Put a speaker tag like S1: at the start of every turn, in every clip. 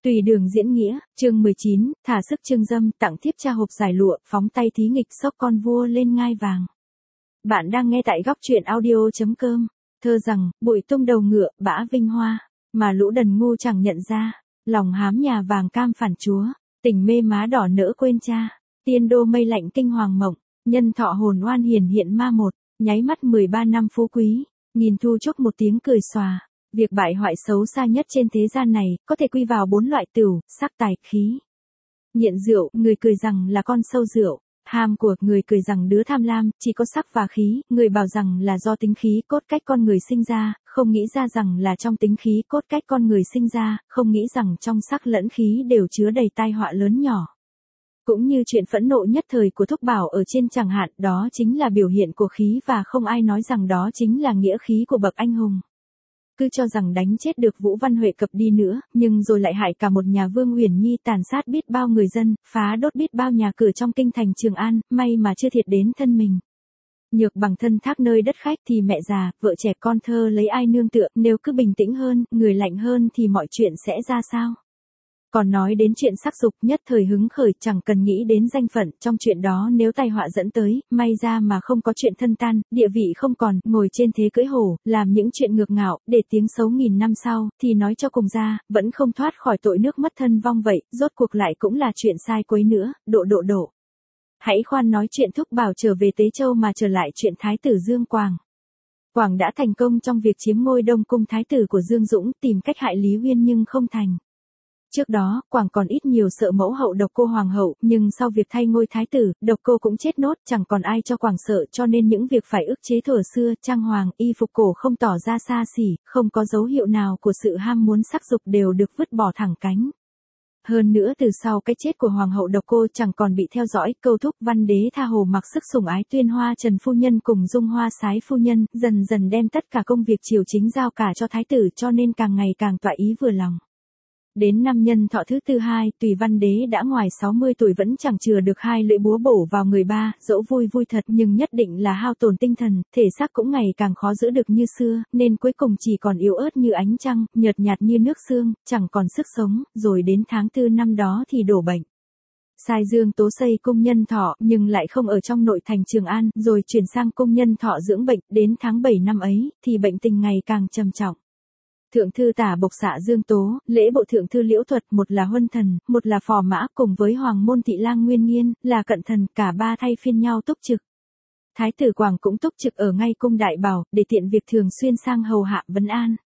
S1: Tùy đường diễn nghĩa, chương 19, thả sức trương dâm, tặng thiếp cha hộp giải lụa, phóng tay thí nghịch sốc con vua lên ngai vàng. Bạn đang nghe tại góc truyện audio.com. Thơ rằng, bụi tung đầu ngựa, bã vinh hoa, mà lũ đần ngu chẳng nhận ra, lòng hám nhà vàng cam phản chúa, tình mê má đỏ nỡ quên cha, tiên đô mây lạnh kinh hoàng mộng, nhân thọ hồn oan hiền hiện ma một, nháy mắt 13 năm phú quý, nhìn thu chúc một tiếng cười xòa. Việc bại hoại xấu xa nhất trên thế gian này, có thể quy vào 4 loại tửu, sắc tài, khí. Nghiện rượu, người cười rằng là con sâu rượu. Ham của, người cười rằng đứa tham lam, chỉ có sắc và khí, người bảo rằng là do tính khí cốt cách con người sinh ra, không nghĩ ra rằng là trong tính khí cốt cách con người sinh ra, không nghĩ rằng trong sắc lẫn khí đều chứa đầy tai họa lớn nhỏ. Cũng như chuyện phẫn nộ nhất thời của Thúc Bảo ở trên chẳng hạn, đó chính là biểu hiện của khí và không ai nói rằng đó chính là nghĩa khí của bậc anh hùng. Cứ cho rằng đánh chết được Vũ Văn Huệ Cập đi nữa, nhưng rồi lại hại cả một nhà Vương Uyển Nhi, tàn sát biết bao người dân, phá đốt biết bao nhà cửa trong kinh thành Trường An, may mà chưa thiệt đến thân mình. Nhược bằng thân thác nơi đất khách thì mẹ già, vợ trẻ con thơ lấy ai nương tựa, nếu cứ bình tĩnh hơn, người lạnh hơn thì mọi chuyện sẽ ra sao? Còn nói đến chuyện sắc dục, nhất thời hứng khởi, chẳng cần nghĩ đến danh phận, trong chuyện đó nếu tai họa dẫn tới, may ra mà không có chuyện thân tan, địa vị không còn, ngồi trên thế cưỡi hổ, làm những chuyện ngược ngạo, để tiếng xấu nghìn năm sau, thì nói cho cùng ra, vẫn không thoát khỏi tội nước mất thân vong vậy, rốt cuộc lại cũng là chuyện sai quấy nữa, độ. Hãy khoan nói chuyện Thúc Bảo trở về Tế Châu mà trở lại chuyện Thái tử Dương Quảng. Quảng đã thành công trong việc chiếm ngôi Đông Cung Thái tử của Dương Dũng, tìm cách hại Lý Uyên nhưng không thành. Trước đó, Quảng còn ít nhiều sợ mẫu hậu Độc Cô Hoàng hậu, nhưng sau việc thay ngôi thái tử, Độc Cô cũng chết nốt, chẳng còn ai cho Quảng sợ, cho nên những việc phải ức chế thuở xưa, trang hoàng, y phục cổ không tỏ ra xa xỉ, không có dấu hiệu nào của sự ham muốn sắc dục đều được vứt bỏ thẳng cánh. Hơn nữa từ sau cái chết của Hoàng hậu Độc Cô chẳng còn bị theo dõi, Câu Thúc Văn đế tha hồ mặc sức sủng ái Tuyên Hoa Trần phu nhân cùng Dung Hoa Sái phu nhân, dần dần đem tất cả công việc triều chính giao cả cho thái tử, cho nên càng ngày càng tọa ý vừa lòng. Đến năm Nhân Thọ thứ tư 2, Tùy Văn đế đã ngoài 60 tuổi vẫn chẳng chừa được 2 lưỡi búa bổ vào người ba, dẫu vui thật nhưng nhất định là hao tổn tinh thần, thể xác cũng ngày càng khó giữ được như xưa, nên cuối cùng chỉ còn yếu ớt như ánh trăng, nhợt nhạt như nước sương, chẳng còn sức sống, rồi đến tháng 4 năm đó thì đổ bệnh. Sai Dương Tố xây cung Nhân Thọ, nhưng lại không ở trong nội thành Trường An, rồi chuyển sang cung Nhân Thọ dưỡng bệnh, đến tháng 7 năm ấy, thì bệnh tình ngày càng trầm trọng. Thượng thư Tả Bộc xạ Dương Tố, lễ bộ thượng thư Liễu Thuật, một là Huân Thần, một là Phò Mã, cùng với Hoàng môn thị lang Nguyên Nghiên, là Cận Thần, cả ba thay phiên nhau túc trực. Thái tử Quảng cũng túc trực ở ngay cung Đại Bảo, để tiện việc thường xuyên sang hầu hạ vấn an.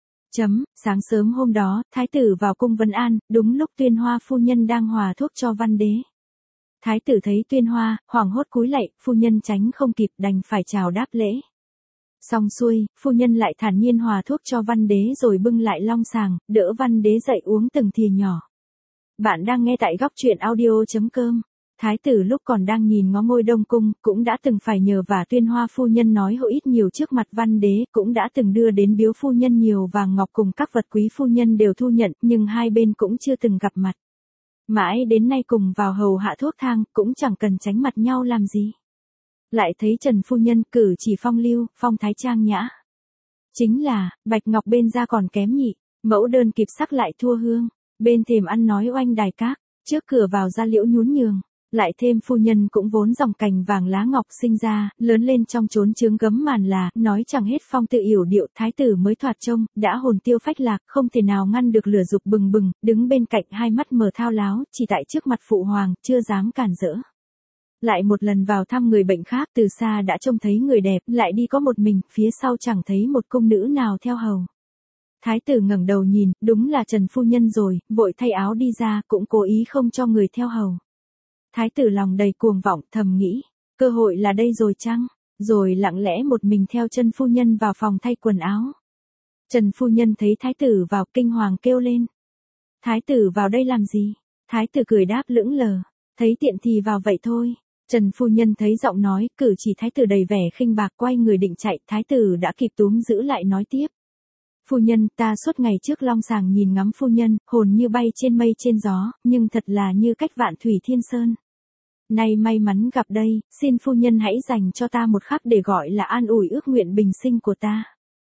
S1: Sáng sớm hôm đó, thái tử vào cung vấn an, đúng lúc Tuyên Hoa phu nhân đang hòa thuốc cho Văn đế. Thái tử thấy Tuyên Hoa, hoảng hốt cúi lạy, phu nhân tránh không kịp, đành phải chào đáp lễ. Xong xuôi, phu nhân lại thản nhiên hòa thuốc cho Văn đế rồi bưng lại long sàng, đỡ Văn đế dậy uống từng thìa nhỏ. Bạn đang nghe tại góc truyện audio.com. Thái tử lúc còn đang nhìn ngó ngôi Đông Cung, cũng đã từng phải nhờ vả Tuyên Hoa phu nhân nói hữu ít nhiều trước mặt Văn đế, cũng đã từng đưa đến biếu phu nhân nhiều vàng ngọc cùng các vật quý phu nhân đều thu nhận, nhưng hai bên cũng chưa từng gặp mặt. Mãi đến nay cùng vào hầu hạ thuốc thang, cũng chẳng cần tránh mặt nhau làm gì. Lại thấy Trần phu nhân cử chỉ phong lưu, phong thái trang nhã. Chính là, bạch ngọc bên da còn kém nhị, mẫu đơn kịp sắc lại thua hương, bên thềm ăn nói oanh đài các, trước cửa vào ra liễu nhún nhường. Lại thêm phu nhân cũng vốn dòng cành vàng lá ngọc sinh ra, lớn lên trong chốn chướng gấm màn là, nói chẳng hết phong tự yểu điệu, thái tử mới thoạt trông, đã hồn tiêu phách lạc, không thể nào ngăn được lửa dục bừng bừng, đứng bên cạnh hai mắt mở thao láo, chỉ tại trước mặt phụ hoàng, chưa dám cản rỡ. Lại một lần vào thăm người bệnh khác, từ xa đã trông thấy người đẹp, lại đi có một mình, phía sau chẳng thấy một cung nữ nào theo hầu. Thái tử ngẩng đầu nhìn, đúng là Trần phu nhân rồi, vội thay áo đi ra, cũng cố ý không cho người theo hầu. Thái tử lòng đầy cuồng vọng, thầm nghĩ, cơ hội là đây rồi chăng? Rồi lặng lẽ một mình theo Trần phu nhân vào phòng thay quần áo. Trần phu nhân thấy thái tử vào, kinh hoàng kêu lên. Thái tử vào đây làm gì? Thái tử cười đáp lững lờ, thấy tiện thì vào vậy thôi. Trần phu nhân thấy giọng nói, cử chỉ thái tử đầy vẻ khinh bạc, quay người định chạy, thái tử đã kịp túm giữ lại nói tiếp. Phu nhân, ta suốt ngày trước long sàng nhìn ngắm phu nhân, hồn như bay trên mây trên gió, nhưng thật là như cách vạn thủy thiên sơn. Nay may mắn gặp đây, xin phu nhân hãy dành cho ta một khắc để gọi là an ủi ước nguyện bình sinh của ta.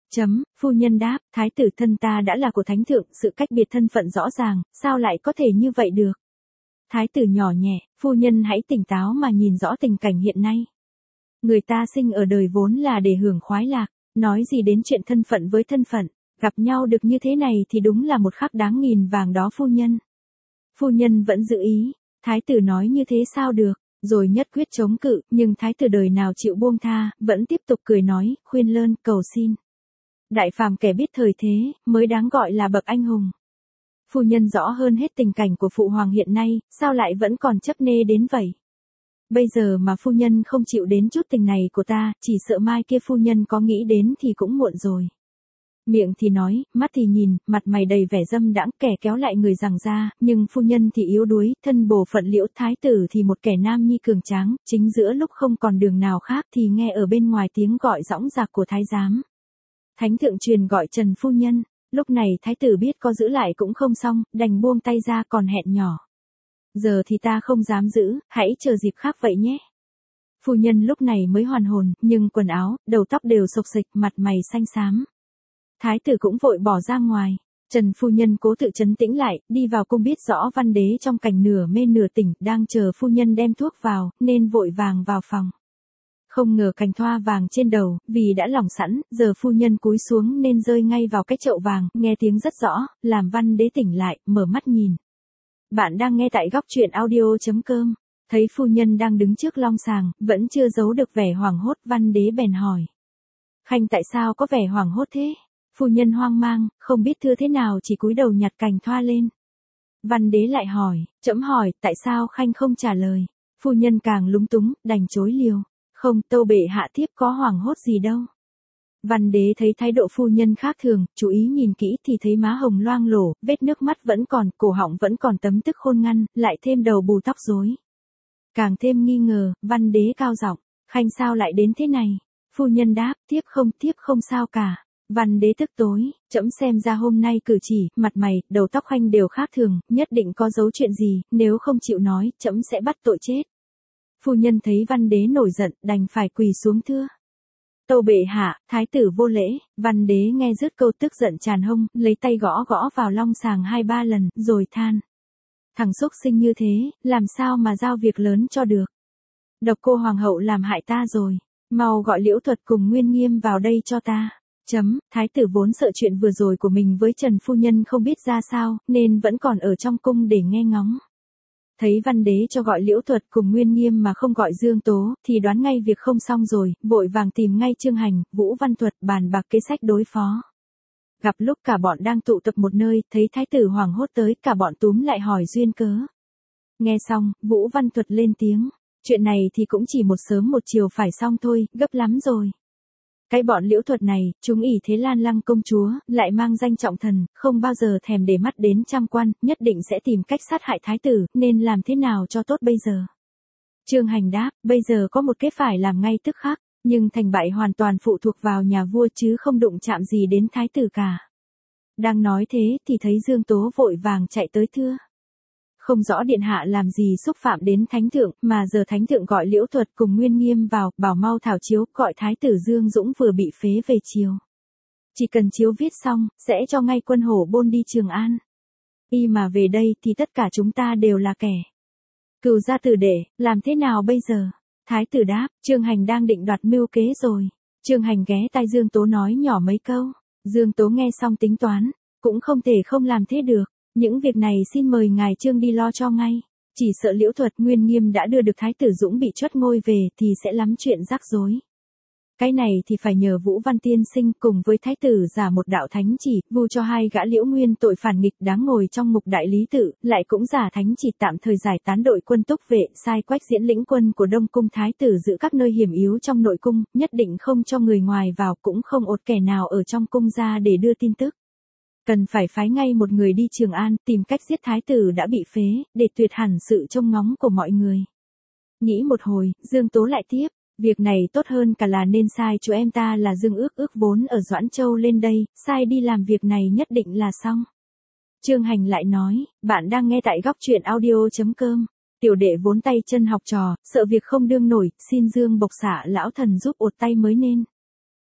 S1: Phu nhân đáp, thái tử thân ta đã là của thánh thượng, sự cách biệt thân phận rõ ràng, sao lại có thể như vậy được? Thái tử nhỏ nhẹ, phu nhân hãy tỉnh táo mà nhìn rõ tình cảnh hiện nay. Người ta sinh ở đời vốn là để hưởng khoái lạc, nói gì đến chuyện thân phận với thân phận, gặp nhau được như thế này thì đúng là một khắc đáng nghìn vàng đó phu nhân. Phu nhân vẫn giữ ý, thái tử nói như thế sao được, rồi nhất quyết chống cự, nhưng thái tử đời nào chịu buông tha, vẫn tiếp tục cười nói, khuyên lơn, cầu xin. Đại phàm kẻ biết thời thế, mới đáng gọi là bậc anh hùng. Phu nhân rõ hơn hết tình cảnh của phụ hoàng hiện nay, sao lại vẫn còn chấp nê đến vậy? Bây giờ mà phu nhân không chịu đến chút tình này của ta, chỉ sợ mai kia phu nhân có nghĩ đến thì cũng muộn rồi. Miệng thì nói, mắt thì nhìn, mặt mày đầy vẻ dâm đãng, kẻ kéo lại người rằng ra, nhưng phu nhân thì yếu đuối, thân bồ phận liễu, thái tử thì một kẻ nam nhi cường tráng, chính giữa lúc không còn đường nào khác thì nghe ở bên ngoài tiếng gọi dõng dạc của thái giám. Thánh thượng truyền gọi Trần phu nhân, lúc này thái tử biết có giữ lại cũng không xong, đành buông tay ra còn hẹn nhỏ. Giờ thì ta không dám giữ, hãy chờ dịp khác vậy nhé. Phu nhân lúc này mới hoàn hồn, nhưng quần áo, đầu tóc đều xộc xệch, mặt mày xanh xám. Thái tử cũng vội bỏ ra ngoài. Trần phu nhân cố tự trấn tĩnh lại, đi vào cung biết rõ Văn Đế trong cảnh nửa mê nửa tỉnh, đang chờ phu nhân đem thuốc vào, nên vội vàng vào phòng. Không ngờ cành thoa vàng trên đầu, vì đã lỏng sẵn, giờ phu nhân cúi xuống nên rơi ngay vào cái chậu vàng, nghe tiếng rất rõ, làm Văn Đế tỉnh lại, mở mắt nhìn. Bạn đang nghe tại góc truyện audio.com, thấy phu nhân đang đứng trước long sàng, vẫn chưa giấu được vẻ hoảng hốt, Văn Đế bèn hỏi. Khanh tại sao có vẻ hoảng hốt thế? Phu nhân hoang mang, không biết thưa thế nào chỉ cúi đầu nhặt cành thoa lên. Văn Đế lại hỏi, trẫm hỏi, tại sao Khanh không trả lời? Phu nhân càng lúng túng, đành chối liều. Không, tâu bệ hạ thiếp có hoảng hốt gì đâu. Văn Đế thấy thái độ phu nhân khác thường, chú ý nhìn kỹ thì thấy má hồng loang lổ, vết nước mắt vẫn còn, cổ họng vẫn còn tấm tức khôn ngăn, lại thêm đầu bù tóc rối. Càng thêm nghi ngờ, Văn Đế cao giọng, Khanh sao lại đến thế này? Phu nhân đáp, thiếp không sao cả. Văn Đế tức tối, trẫm xem ra hôm nay cử chỉ, mặt mày, đầu tóc Khanh đều khác thường, nhất định có dấu chuyện gì, nếu không chịu nói, trẫm sẽ bắt tội chết. Phu nhân thấy Văn Đế nổi giận, đành phải quỳ xuống thưa. Tâu bệ hạ, thái tử vô lễ. Văn Đế nghe dứt câu tức giận tràn hông, lấy tay gõ gõ vào long sàng 2-3 lần, rồi than. Thằng xúc sinh như thế, làm sao mà giao việc lớn cho được. Độc cô hoàng hậu làm hại ta rồi, mau gọi Liễu Thuật cùng Nguyên Nghiêm vào đây cho ta. Thái tử vốn sợ chuyện vừa rồi của mình với Trần phu nhân không biết ra sao, nên vẫn còn ở trong cung để nghe ngóng. Thấy Văn Đế cho gọi Liễu Thuật cùng Nguyên Nghiêm mà không gọi Dương Tố, thì đoán ngay việc không xong rồi, vội vàng tìm ngay Trương Hành, Vũ Văn Thuật bàn bạc kế sách đối phó. Gặp lúc cả bọn đang tụ tập một nơi, thấy thái tử hoảng hốt tới, cả bọn túm lại hỏi duyên cớ. Nghe xong, Vũ Văn Thuật lên tiếng, chuyện này thì cũng chỉ một sớm một chiều phải xong thôi, gấp lắm rồi. Cái bọn Liễu Thuật này, chúng ỷ thế Lan Lăng công chúa, lại mang danh trọng thần, không bao giờ thèm để mắt đến trăm quan, nhất định sẽ tìm cách sát hại thái tử, nên làm thế nào cho tốt bây giờ? Trương Hành đáp, bây giờ có một kế phải làm ngay tức khắc, nhưng thành bại hoàn toàn phụ thuộc vào nhà vua chứ không đụng chạm gì đến thái tử cả. Đang nói thế thì thấy Dương Tố vội vàng chạy tới thưa. Không rõ điện hạ làm gì xúc phạm đến thánh thượng, mà giờ thánh thượng gọi Liễu Thuật cùng Nguyên Nghiêm vào, bảo mau thảo chiếu, gọi thái tử Dương Dũng vừa bị phế về chiều. Chỉ cần chiếu viết xong, sẽ cho ngay quân hổ bôn đi Trường An. Y mà về đây thì tất cả chúng ta đều là kẻ cừu gia tử đệ, làm thế nào bây giờ? Thái tử đáp, Trương Hành đang định đoạt mưu kế rồi. Trương Hành ghé tai Dương Tố nói nhỏ mấy câu. Dương Tố nghe xong tính toán, cũng không thể không làm thế được. Những việc này xin mời ngài Trương đi lo cho ngay. Chỉ sợ Liễu Thuật Nguyên Nghiêm đã đưa được thái tử Dũng bị truất ngôi về thì sẽ lắm chuyện rắc rối. Cái này thì phải nhờ Vũ Văn tiên sinh cùng với thái tử giả một đạo thánh chỉ, vu cho hai gã Liễu Nguyên tội phản nghịch đáng ngồi trong ngục đại lý tự, lại cũng giả thánh chỉ tạm thời giải tán đội quân túc vệ, sai Quách Diễn lĩnh quân của Đông cung thái tử giữ các nơi hiểm yếu trong nội cung, nhất định không cho người ngoài vào, cũng không ột kẻ nào ở trong cung ra để đưa tin tức. Cần phải phái ngay một người đi Trường An, tìm cách giết thái tử đã bị phế, để tuyệt hẳn sự trông ngóng của mọi người. Nghĩ một hồi, Dương Tố lại tiếp, việc này tốt hơn cả là nên sai chú em ta là Dương Ước vốn ở Doãn Châu lên đây, sai đi làm việc này nhất định là xong. Trương Hành lại nói, bạn đang nghe tại góc truyện audio.com, tiểu đệ vốn tay chân học trò, sợ việc không đương nổi, xin Dương bộc xạ lão thần giúp ột tay mới nên.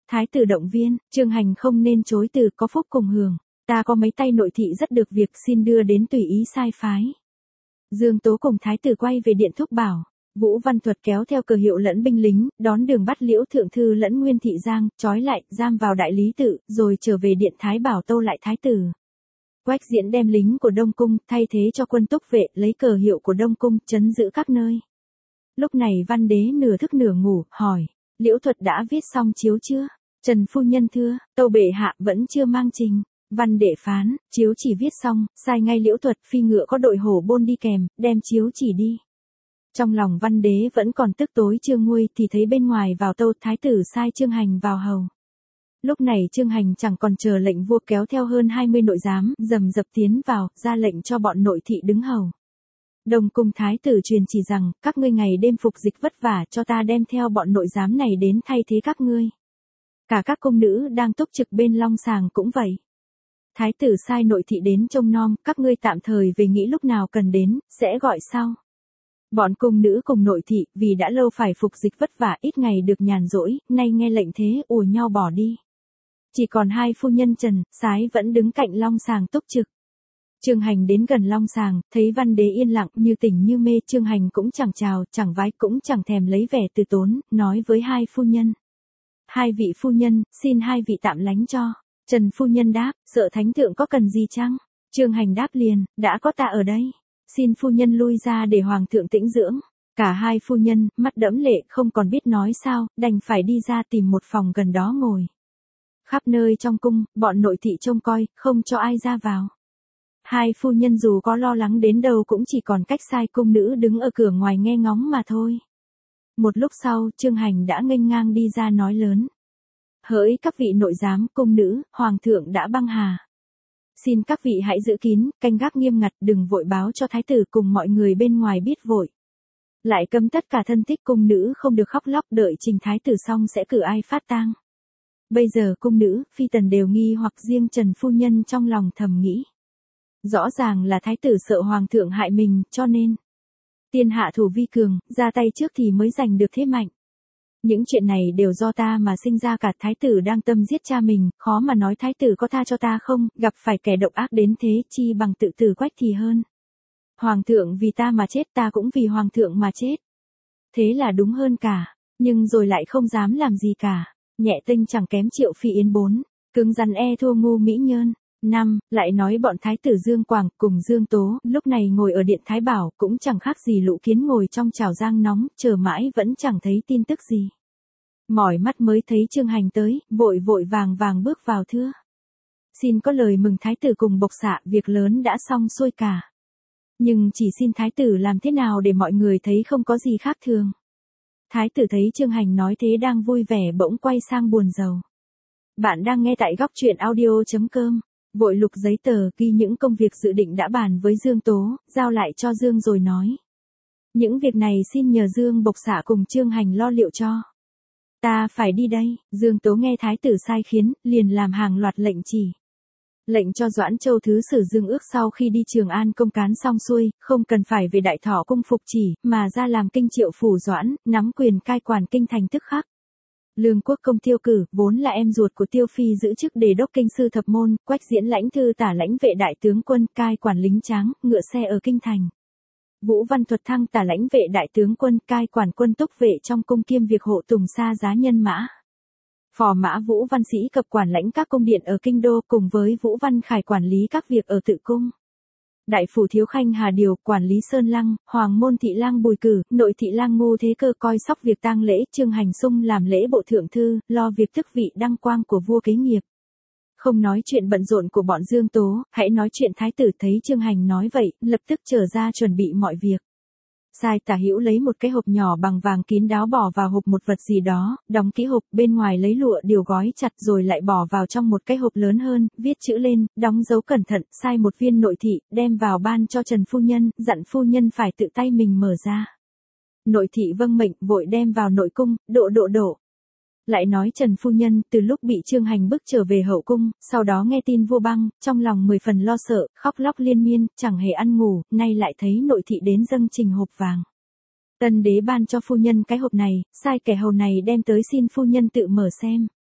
S1: Thái tử động viên, Trương Hành không nên chối từ, có phúc cùng hưởng. Ta có mấy tay nội thị rất được việc, xin đưa đến tùy ý sai phái. Dương Tố cùng thái tử quay về điện thúc bảo. Vũ Văn Thuật kéo theo cờ hiệu lẫn binh lính, đón đường bắt Liễu Thượng Thư lẫn Nguyên Thị Giang, trói lại, giam vào đại lý tự, rồi trở về điện Thái Bảo tâu lại thái tử. Quách Diễn đem lính của Đông Cung, thay thế cho quân túc vệ, lấy cờ hiệu của Đông Cung, trấn giữ các nơi. Lúc này Văn Đế nửa thức nửa ngủ, hỏi, Liễu Thuật đã viết xong chiếu chưa? Trần phu nhân thưa, tâu bệ hạ vẫn chưa mang trình. Văn Đệ phán, chiếu chỉ viết xong, sai ngay Liễu Thuật phi ngựa có đội hổ bôn đi kèm, đem chiếu chỉ đi. Trong lòng Văn Đế vẫn còn tức tối chưa nguôi thì thấy bên ngoài vào tâu thái tử sai Trương Hành vào hầu. Lúc này Trương Hành chẳng còn chờ lệnh vua, kéo theo hơn 20 nội giám, rầm rập tiến vào, ra lệnh cho bọn nội thị đứng hầu. Đông Cung thái tử truyền chỉ rằng, các ngươi ngày đêm phục dịch vất vả, cho ta đem theo bọn nội giám này đến thay thế các ngươi. Cả các cung nữ đang túc trực bên long sàng cũng vậy. Thái tử sai nội thị đến trông nom, các ngươi tạm thời về nghĩ lúc nào cần đến, sẽ gọi sau. Bọn cung nữ cùng nội thị, vì đã lâu phải phục dịch vất vả ít ngày được nhàn rỗi, nay nghe lệnh thế ùa nhau bỏ đi. Chỉ còn hai phu nhân Trần, Sái vẫn đứng cạnh long sàng túc trực. Trương Hành đến gần long sàng, thấy Văn Đế yên lặng như tỉnh như mê, Trương Hành cũng chẳng chào, chẳng vái, cũng chẳng thèm lấy vẻ từ tốn, nói với hai phu nhân. Hai vị phu nhân, xin hai vị tạm lánh cho. Trần phu nhân đáp, sợ thánh thượng có cần gì chăng? Trương Hành đáp liền, đã có ta ở đây. Xin phu nhân lui ra để hoàng thượng tĩnh dưỡng. Cả hai phu nhân, mắt đẫm lệ không còn biết nói sao, đành phải đi ra tìm một phòng gần đó ngồi. Khắp nơi trong cung, bọn nội thị trông coi, không cho ai ra vào. Hai phu nhân dù có lo lắng đến đâu cũng chỉ còn cách sai cung nữ đứng ở cửa ngoài nghe ngóng mà thôi. Một lúc sau, Trương Hành đã nghênh ngang đi ra nói lớn. Hỡi các vị nội giám, cung nữ, hoàng thượng đã băng hà. Xin các vị hãy giữ kín, canh gác nghiêm ngặt, đừng vội báo cho thái tử cùng mọi người bên ngoài biết vội. Lại cấm tất cả thân thích cung nữ không được khóc lóc, đợi trình thái tử xong sẽ cử ai phát tang. Bây giờ cung nữ, phi tần đều nghi hoặc, riêng Trần phu nhân trong lòng thầm nghĩ. Rõ ràng là thái tử sợ hoàng thượng hại mình, cho nên tiên hạ thủ vi cường, ra tay trước thì mới giành được thế mạnh. Những chuyện này đều do ta mà sinh ra, cả thái tử đang tâm giết cha mình, khó mà nói thái tử có tha cho ta không, gặp phải kẻ độc ác đến thế, chi bằng tự tử quách thì hơn. Hoàng thượng vì ta mà chết, ta cũng vì hoàng thượng mà chết. Thế là đúng hơn cả, nhưng rồi lại không dám làm gì cả. Nhẹ tinh chẳng kém Triệu Phi Yến 4, cứng rắn thua ngu Mỹ Nhơn. 5. Lại nói bọn thái tử Dương Quảng cùng Dương Tố, lúc này ngồi ở điện Thái Bảo, cũng chẳng khác gì lũ kiến ngồi trong chảo rang nóng, chờ mãi vẫn chẳng thấy tin tức gì. Mỏi mắt mới thấy Trương Hành tới, vội vội vàng vàng bước vào thưa. Xin có lời mừng thái tử cùng bộc xạ, việc lớn đã xong xuôi cả. Nhưng chỉ xin thái tử làm thế nào để mọi người thấy không có gì khác thường. Thái tử thấy Trương Hành nói thế đang vui vẻ bỗng quay sang buồn rầu. Bạn đang nghe tại góc truyện audio.com. Vội lục giấy tờ ghi những công việc dự định đã bàn với Dương Tố, giao lại cho Dương rồi nói. Những việc này xin nhờ Dương bộc xạ cùng Trương Hành lo liệu cho. Ta phải đi đây. Dương Tố nghe thái tử sai khiến, liền làm hàng loạt lệnh chỉ. Lệnh cho Doãn Châu Thứ Sử Dương Ước sau khi đi Trường An công cán xong xuôi, không cần phải về Đại Thọ cung phục chỉ, mà ra làm kinh triệu phủ Doãn, nắm quyền cai quản kinh thành tức khắc. Lương Quốc Công Tiêu Cử, vốn là em ruột của Tiêu Phi, giữ chức Đề đốc kinh sư thập môn, Quách Diễn lãnh thư tả lãnh vệ đại tướng quân, cai quản lính tráng, ngựa xe ở kinh thành. Vũ Văn Thuật thăng tả lãnh vệ đại tướng quân, cai quản quân túc vệ trong cung kiêm việc hộ tùng xa giá nhân mã. Phò mã Vũ Văn Sĩ cập quản lãnh các cung điện ở kinh đô, cùng với Vũ Văn Khải quản lý các việc ở tự cung. Đại phủ thiếu khanh Hà Điều quản lý Sơn Lăng, Hoàng môn thị lang Bùi Cử, nội thị lang Ngô Thế Cơ coi sóc việc tang lễ, Trương Hành Sung làm lễ bộ thượng thư, lo việc tước vị đăng quang của vua kế nghiệp. Không nói chuyện bận rộn của bọn Dương Tố, hãy nói chuyện thái tử. Thấy Trương Hành nói vậy, lập tức trở ra chuẩn bị mọi việc. Sai Tả Hữu lấy một cái hộp nhỏ bằng vàng kín đáo bỏ vào hộp một vật gì đó, đóng kỹ hộp, bên ngoài lấy lụa điều gói chặt rồi lại bỏ vào trong một cái hộp lớn hơn, viết chữ lên, đóng dấu cẩn thận, sai một viên nội thị, đem vào ban cho Trần phu nhân, dặn phu nhân phải tự tay mình mở ra. Nội thị vâng mệnh, vội đem vào nội cung, độ. Lại nói Trần phu nhân, từ lúc bị Trương Hành bức trở về hậu cung, sau đó nghe tin vua băng, trong lòng 10 phần lo sợ, khóc lóc liên miên, chẳng hề ăn ngủ, nay lại thấy nội thị đến dâng trình hộp vàng. Tân đế ban cho phu nhân cái hộp này, sai kẻ hầu này đem tới xin phu nhân tự mở xem.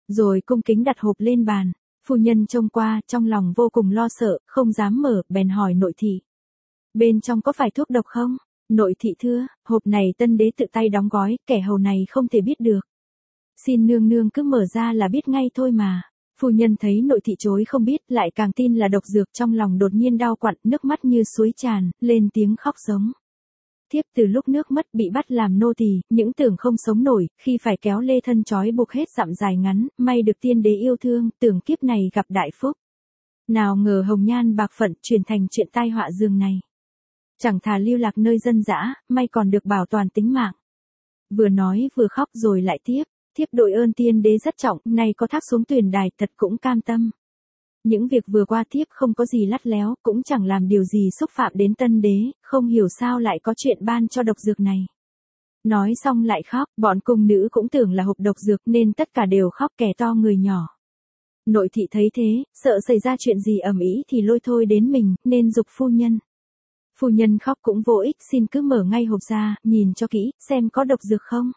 S1: Rồi cung kính đặt hộp lên bàn. Phu nhân trông qua, trong lòng vô cùng lo sợ, không dám mở, bèn hỏi nội thị. Bên trong có phải thuốc độc không? Nội thị thưa, hộp này tân đế tự tay đóng gói, kẻ hầu này không thể biết được. Xin nương nương cứ mở ra là biết ngay thôi mà. Phu nhân thấy nội thị chối không biết, lại càng tin là độc dược, trong lòng đột nhiên đau quặn, nước mắt như suối tràn, lên tiếng khóc giống. Thiếp từ lúc nước mất bị bắt làm nô tỳ, những tưởng không sống nổi, khi phải kéo lê thân trói buộc hết dặm dài ngắn, may được tiên đế yêu thương, tưởng kiếp này gặp đại phúc. Nào ngờ hồng nhan bạc phận chuyển thành chuyện tai họa giường này. Chẳng thà lưu lạc nơi dân dã, may còn được bảo toàn tính mạng. Vừa nói vừa khóc rồi lại tiếp, thiếp đội ơn tiên đế rất trọng, nay có thác xuống tuyền đài thật cũng cam tâm. Những việc vừa qua thiếp không có gì lắt léo, cũng chẳng làm điều gì xúc phạm đến tân đế, không hiểu sao lại có chuyện ban cho độc dược này. Nói xong lại khóc, bọn cung nữ cũng tưởng là hộp độc dược nên tất cả đều khóc, kẻ to người nhỏ. Nội thị thấy thế, sợ xảy ra chuyện gì ầm ĩ thì lôi thôi đến mình, nên giục phu nhân. Phu nhân khóc cũng vô ích, xin cứ mở ngay hộp ra, nhìn cho kỹ, xem có độc dược không.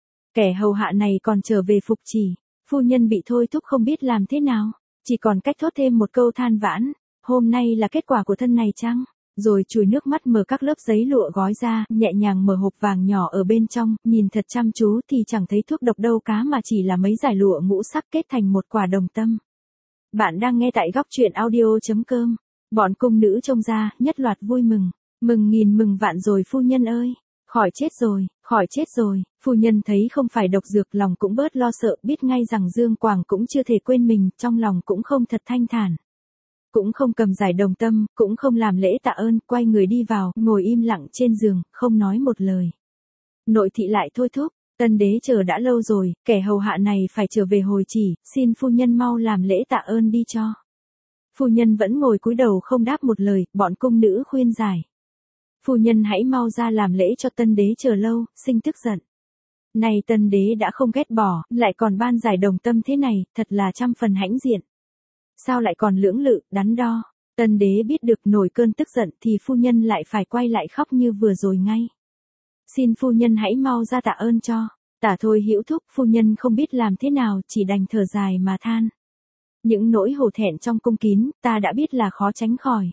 S1: Kẻ hầu hạ này còn trở về phục chỉ, phu nhân bị thôi thúc không biết làm thế nào, chỉ còn cách thốt thêm một câu than vãn, hôm nay là kết quả của thân này chăng? Rồi chùi nước mắt mở các lớp giấy lụa gói ra, nhẹ nhàng mở hộp vàng nhỏ ở bên trong, nhìn thật chăm chú thì chẳng thấy thuốc độc đâu cá mà chỉ là mấy dải lụa ngũ sắc kết thành một quả đồng tâm. Bạn đang nghe tại góc truyện audio.com. Bọn cung nữ trông ra, nhất loạt vui mừng. Mừng nghìn mừng vạn rồi phu nhân ơi. Khỏi chết rồi. Phu nhân thấy không phải độc dược, lòng cũng bớt lo sợ, biết ngay rằng Dương Quảng cũng chưa thể quên mình, trong lòng cũng không thật thanh thản. Cũng không cầm giải đồng tâm, cũng không làm lễ tạ ơn, quay người đi vào, ngồi im lặng trên giường, không nói một lời. Nội thị lại thôi thúc, tân đế chờ đã lâu rồi, kẻ hầu hạ này phải trở về hồi chỉ, xin phu nhân mau làm lễ tạ ơn đi cho. Phu nhân vẫn ngồi cúi đầu không đáp một lời, bọn cung nữ khuyên giải. Phu nhân hãy mau ra làm lễ cho tân đế chờ lâu, sinh tức giận. Này tân đế đã không ghét bỏ, lại còn ban giải đồng tâm thế này, thật là trăm phần hãnh diện. Sao lại còn lưỡng lự, đắn đo? Tân đế biết được nổi cơn tức giận thì phu nhân lại phải quay lại khóc như vừa rồi ngay. Xin phu nhân hãy mau ra tạ ơn cho. Tả thôi hữu thúc, phu nhân không biết làm thế nào, chỉ đành thở dài mà than. Những nỗi hổ thẹn trong cung kín, ta đã biết là khó tránh khỏi.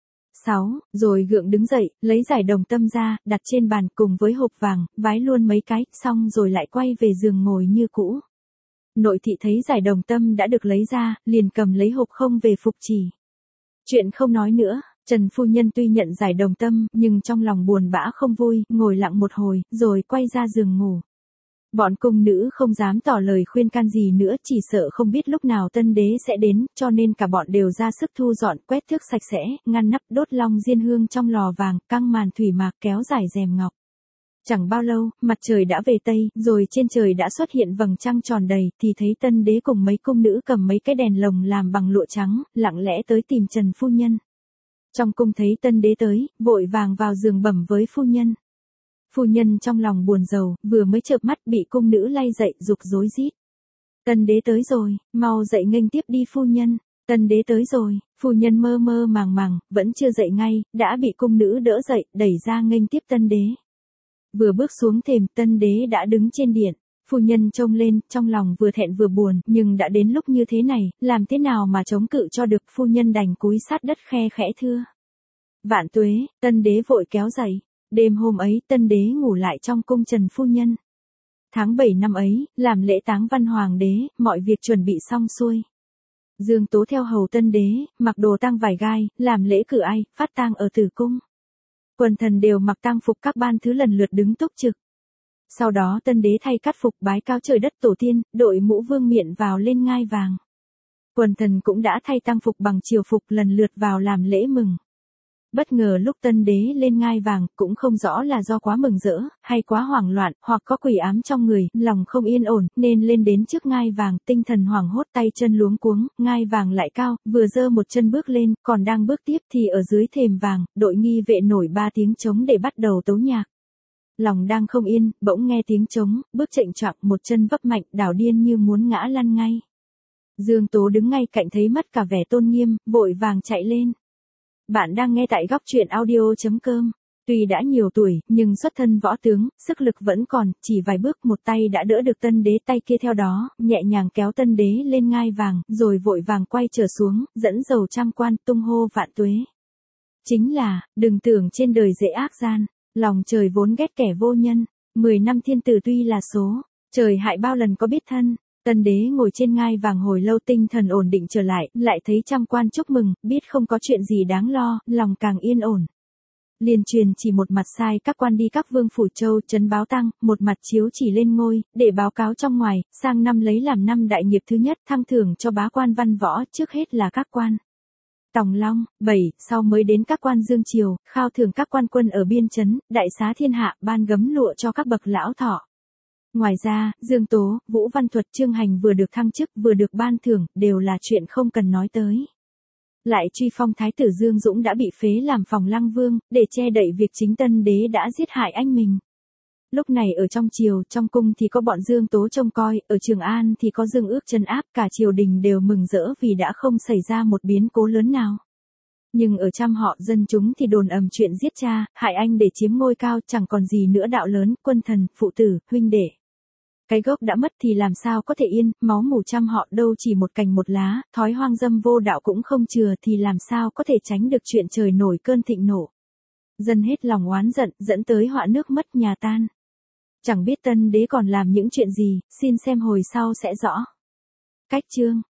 S1: 6. Rồi gượng đứng dậy, lấy giải đồng tâm ra, đặt trên bàn cùng với hộp vàng, vái luôn mấy cái, xong rồi lại quay về giường ngồi như cũ. Nội thị thấy giải đồng tâm đã được lấy ra, liền cầm lấy hộp không về phục chỉ. Chuyện không nói nữa, Trần phu nhân tuy nhận giải đồng tâm, nhưng trong lòng buồn bã không vui, ngồi lặng một hồi, rồi quay ra giường ngủ. Bọn cung nữ không dám tỏ lời khuyên can gì nữa, chỉ sợ không biết lúc nào tân đế sẽ đến, cho nên cả bọn đều ra sức thu dọn, quét thước sạch sẽ, ngăn nắp, đốt long diên hương trong lò vàng, căng màn thủy mạc, kéo dài rèm ngọc. Chẳng bao lâu, mặt trời đã về tây, rồi trên trời đã xuất hiện vầng trăng tròn đầy, thì thấy tân đế cùng mấy cung nữ cầm mấy cái đèn lồng làm bằng lụa trắng, lặng lẽ tới tìm Trần phu nhân. Trong cung thấy tân đế tới, vội vàng vào giường bẩm với phu nhân. Phu nhân trong lòng buồn rầu, vừa mới chợp mắt bị cung nữ lay dậy, giục rối rít. Tân đế tới rồi, mau dậy nghênh tiếp đi phu nhân. Tân đế tới rồi, phu nhân mơ mơ màng màng, vẫn chưa dậy ngay, đã bị cung nữ đỡ dậy, đẩy ra nghênh tiếp tân đế. Vừa bước xuống thềm, tân đế đã đứng trên điện. Phu nhân trông lên, trong lòng vừa thẹn vừa buồn, nhưng đã đến lúc như thế này, làm thế nào mà chống cự cho được, phu nhân đành cúi sát đất khe khẽ thưa. Vạn tuế, tân đế vội kéo dậy. Đêm hôm ấy, tân đế ngủ lại trong cung Trần phu nhân. Tháng 7 năm ấy, làm lễ táng văn hoàng đế, mọi việc chuẩn bị xong xuôi. Dương Tố theo hầu tân đế, mặc đồ tang vải gai, làm lễ cử ai, phát tang ở tử cung. Quần thần đều mặc tang phục, các ban thứ lần lượt đứng túc trực. Sau đó tân đế thay cát phục, bái cao trời đất tổ tiên, đội mũ vương miện vào lên ngai vàng. Quần thần cũng đã thay tang phục bằng triều phục, lần lượt vào làm lễ mừng. Bất ngờ lúc tân đế lên ngai vàng, cũng không rõ là do quá mừng rỡ, hay quá hoảng loạn, hoặc có quỷ ám trong người, lòng không yên ổn, nên lên đến trước ngai vàng, tinh thần hoảng hốt, tay chân luống cuống, ngai vàng lại cao, vừa giơ một chân bước lên, còn đang bước tiếp thì ở dưới thềm vàng, đội nghi vệ nổi 3 tiếng trống để bắt đầu tấu nhạc. Lòng đang không yên, bỗng nghe tiếng trống, bước chệnh choạng, một chân vấp mạnh, đảo điên như muốn ngã lăn ngay. Dương Tố đứng ngay cạnh thấy mất cả vẻ tôn nghiêm, vội vàng chạy lên. Bạn đang nghe tại góc truyện audio.com. Tuy đã nhiều tuổi, nhưng xuất thân võ tướng, sức lực vẫn còn, chỉ vài bước một tay đã đỡ được Tân Đế, tay kia theo đó, nhẹ nhàng kéo Tân Đế lên ngai vàng, rồi vội vàng quay trở xuống, dẫn dầu trăm quan, tung hô vạn tuế. Chính là, đừng tưởng trên đời dễ ác gian, lòng trời vốn ghét kẻ vô nhân, 10 năm thiên tử tuy là số, trời hại bao lần có biết thân. Tân Đế ngồi trên ngai vàng hồi lâu tinh thần ổn định trở lại thấy trăm quan chúc mừng, biết không có chuyện gì đáng lo, lòng càng yên ổn. Liền truyền chỉ một mặt sai các quan đi các vương phủ châu trấn báo tăng, một mặt chiếu chỉ lên ngôi, để báo cáo trong ngoài, sang năm lấy làm năm đại nghiệp thứ nhất, thăng thưởng cho bá quan văn võ, trước hết là các quan Tòng Long, 7, sau mới đến các quan Dương Triều, khao thưởng các quan quân ở biên trấn, đại xá thiên hạ, ban gấm lụa cho các bậc lão thọ. Ngoài ra, Dương Tố, Vũ Văn Thuật, Trương Hành vừa được thăng chức vừa được ban thưởng, đều là chuyện không cần nói tới. Lại truy phong Thái tử Dương Dũng đã bị phế làm phòng Lăng Vương, để che đậy việc chính Tân Đế đã giết hại anh mình. Lúc này ở trong triều, trong cung thì có bọn Dương Tố trông coi, ở Trường An thì có Dương Ước trấn áp, cả triều đình đều mừng rỡ vì đã không xảy ra một biến cố lớn nào. Nhưng ở trăm họ dân chúng thì đồn ầm chuyện giết cha, hại anh để chiếm ngôi cao, chẳng còn gì nữa đạo lớn, quân thần, phụ tử, huynh đệ. Cái gốc đã mất thì làm sao có thể yên, máu mủ trăm họ đâu chỉ một cành một lá, thói hoang dâm vô đạo cũng không chừa thì làm sao có thể tránh được chuyện trời nổi cơn thịnh nộ. Dân hết lòng oán giận, dẫn tới họa nước mất nhà tan. Chẳng biết Tân Đế còn làm những chuyện gì, xin xem hồi sau sẽ rõ. Cách chương